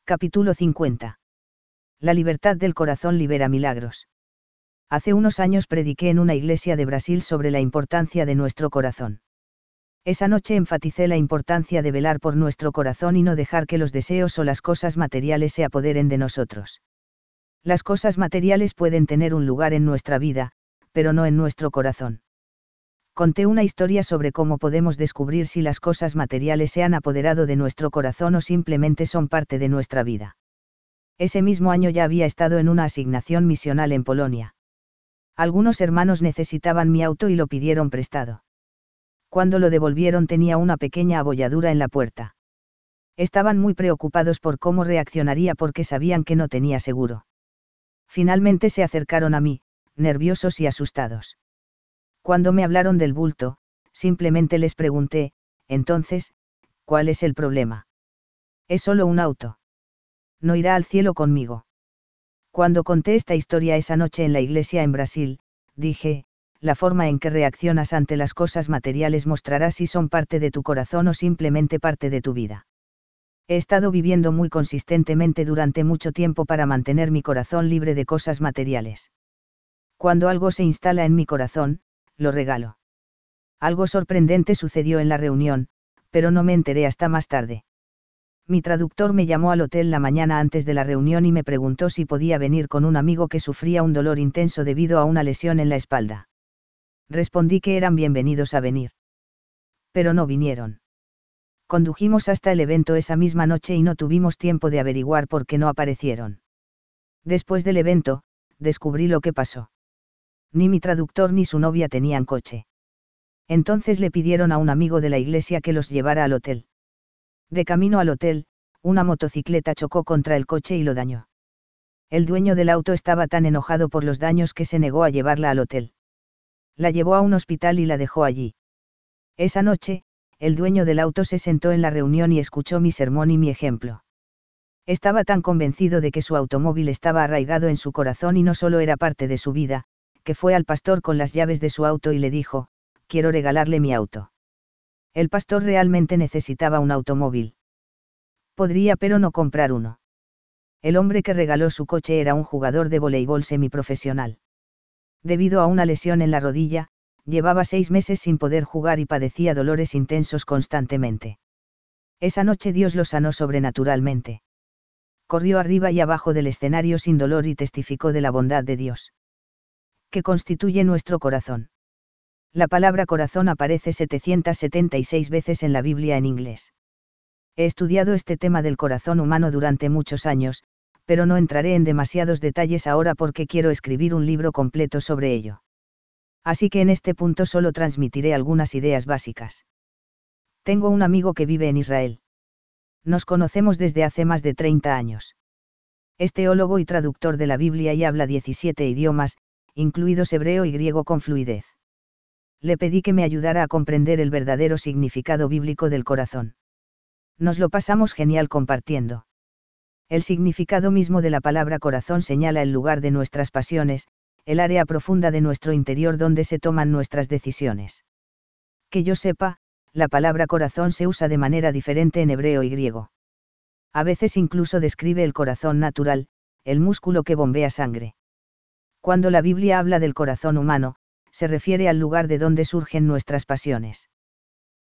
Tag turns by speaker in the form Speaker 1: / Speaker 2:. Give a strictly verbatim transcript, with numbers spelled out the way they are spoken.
Speaker 1: Capítulo cincuenta. La libertad del corazón libera milagros. Hace unos años prediqué en una iglesia de Brasil sobre la importancia de nuestro corazón. Esa noche enfaticé la importancia de velar por nuestro corazón y no dejar que los deseos o las cosas materiales se apoderen de nosotros. Las cosas materiales pueden tener un lugar en nuestra vida, pero no en nuestro corazón. Conté una historia sobre cómo podemos descubrir si las cosas materiales se han apoderado de nuestro corazón o simplemente son parte de nuestra vida. Ese mismo año ya había estado en una asignación misional en Polonia. Algunos hermanos necesitaban mi auto y lo pidieron prestado. Cuando lo devolvieron tenía una pequeña abolladura en la puerta. Estaban muy preocupados por cómo reaccionaría porque sabían que no tenía seguro. Finalmente se acercaron a mí, nerviosos y asustados. Cuando me hablaron del bulto, simplemente les pregunté, entonces, ¿cuál es el problema? Es solo un auto. No irá al cielo conmigo. Cuando conté esta historia esa noche en la iglesia en Brasil, dije, la forma en que reaccionas ante las cosas materiales mostrará si son parte de tu corazón o simplemente parte de tu vida. He estado viviendo muy consistentemente durante mucho tiempo para mantener mi corazón libre de cosas materiales. Cuando algo se instala en mi corazón, lo regalo. Algo sorprendente sucedió en la reunión, pero no me enteré hasta más tarde. Mi traductor me llamó al hotel la mañana antes de la reunión y me preguntó si podía venir con un amigo que sufría un dolor intenso debido a una lesión en la espalda. Respondí que eran bienvenidos a venir. Pero no vinieron. Condujimos hasta el evento esa misma noche y no tuvimos tiempo de averiguar por qué no aparecieron. Después del evento, descubrí lo que pasó. Ni mi traductor ni su novia tenían coche. Entonces le pidieron a un amigo de la iglesia que los llevara al hotel. De camino al hotel, una motocicleta chocó contra el coche y lo dañó. El dueño del auto estaba tan enojado por los daños que se negó a llevarla al hotel. La llevó a un hospital y la dejó allí. Esa noche, el dueño del auto se sentó en la reunión y escuchó mi sermón y mi ejemplo. Estaba tan convencido de que su automóvil estaba arraigado en su corazón y no solo era parte de su vida, que fue al pastor con las llaves de su auto y le dijo, quiero regalarle mi auto. El pastor realmente necesitaba un automóvil. Podría pero no comprar uno. El hombre que regaló su coche era un jugador de voleibol semiprofesional. Debido a una lesión en la rodilla, llevaba seis meses sin poder jugar y padecía dolores intensos constantemente. Esa noche Dios lo sanó sobrenaturalmente. Corrió arriba y abajo del escenario sin dolor y testificó de la bondad de Dios. ¿Qué constituye nuestro corazón? La palabra corazón aparece setecientas setenta y seis veces en la Biblia en inglés. He estudiado este tema del corazón humano durante muchos años, pero no entraré en demasiados detalles ahora porque quiero escribir un libro completo sobre ello. Así que en este punto solo transmitiré algunas ideas básicas. Tengo un amigo que vive en Israel. Nos conocemos desde hace más de treinta años. Es teólogo y traductor de la Biblia y habla diecisiete idiomas, incluidos hebreo y griego con fluidez. Le pedí que me ayudara a comprender el verdadero significado bíblico del corazón. Nos lo pasamos genial compartiendo. El significado mismo de la palabra corazón señala el lugar de nuestras pasiones, el área profunda de nuestro interior donde se toman nuestras decisiones. Que yo sepa, la palabra corazón se usa de manera diferente en hebreo y griego. A veces incluso describe el corazón natural, el músculo que bombea sangre. Cuando la Biblia habla del corazón humano, se refiere al lugar de donde surgen nuestras pasiones.